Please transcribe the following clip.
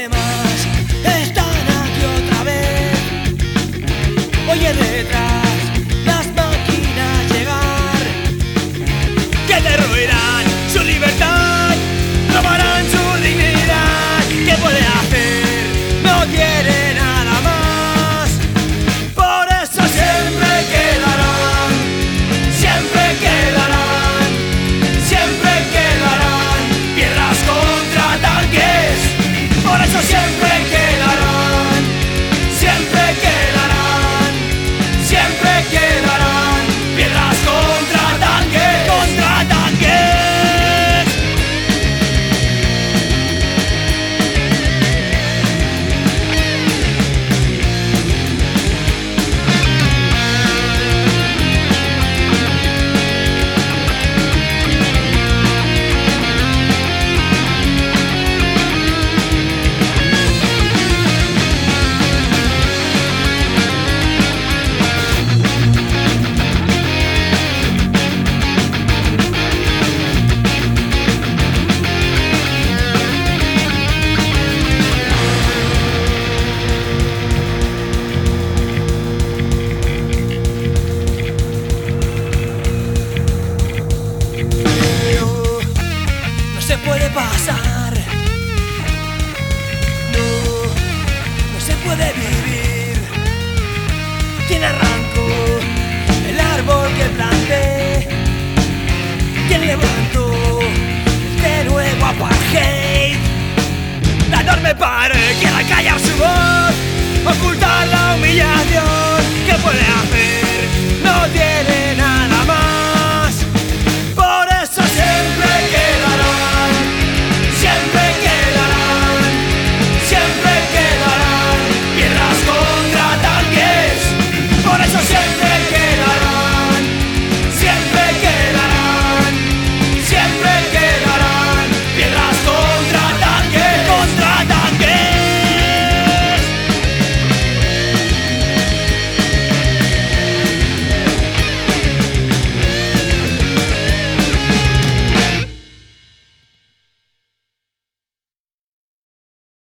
problemas están aquí otra vez. Oye detrás las máquinas llegar, que derruirán su libertad, robarán su dignidad. ¿Qué puede hacer? No quiere nada más. Por eso siempre quedarán, siempre quedarán, siempre quedarán piedras contra tanques. Por eso siempre quedarán, siempre quedarán, siempre quedarán piedras contra tanques, contra tanques. No se puede pasar, no se puede vivir. ¿Quién arrancó el árbol que planté? ¿Quién levantó este nuevo apartheid? La enorme pared quiere callar su voz, ocultar la humillación. ¿Qué puede hacer?